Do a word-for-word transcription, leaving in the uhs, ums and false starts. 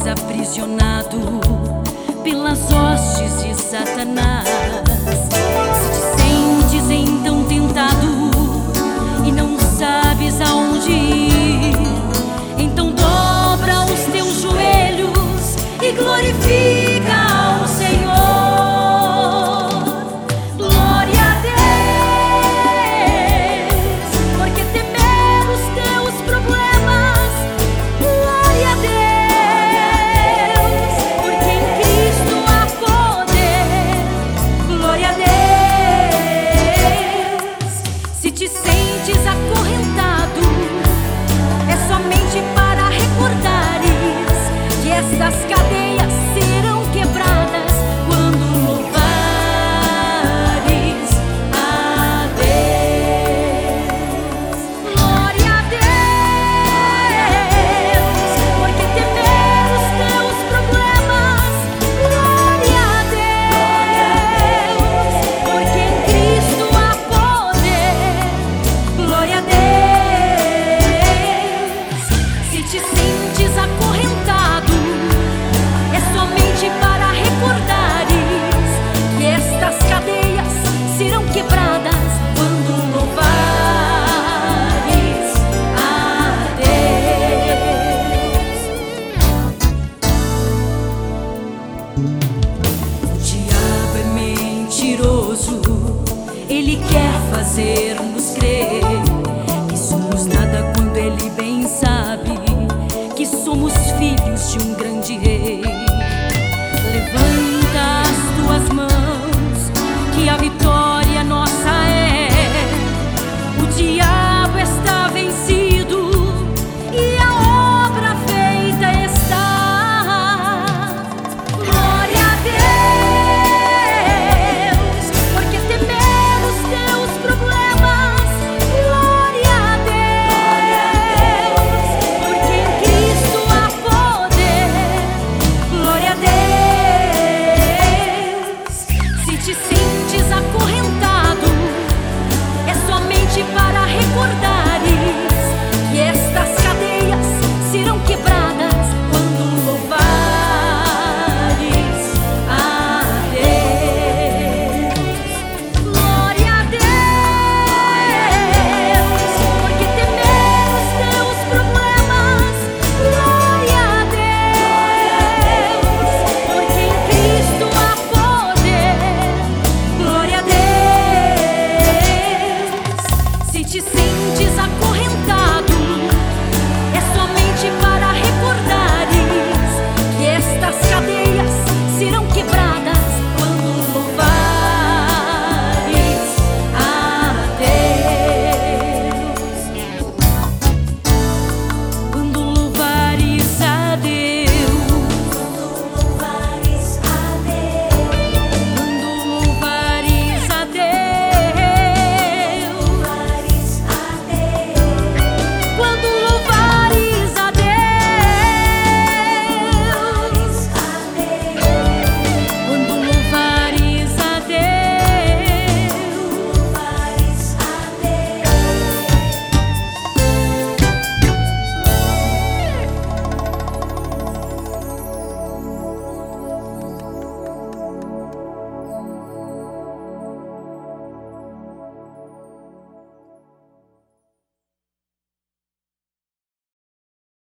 aprisionado pelas hostes de Satanás. Se te sentes então tentado e não sabes aonde ir, então dobra os teus joelhos e glorifica ao Senhor. Glória a Deus, porque temer os teus problemas. Glória a Deus, porque em Cristo há poder. Glória a Deus. Se te sentes acorrentado, é somente para recordares que estas cadeias serão quebradas quando louvares a Deus. Glória a Deus, porque temer os teus problemas. Glória a Deus, porque em Cristo há poder. Glória a Deus. Se te sentes acorrentado, é somente para recordares que estas cadeias serão quebradas quando louvares a Deus. O diabo é mentiroso, ele quer fazer-nos crer que somos nada quando ele bem sabe que somos filhos de um grande rei.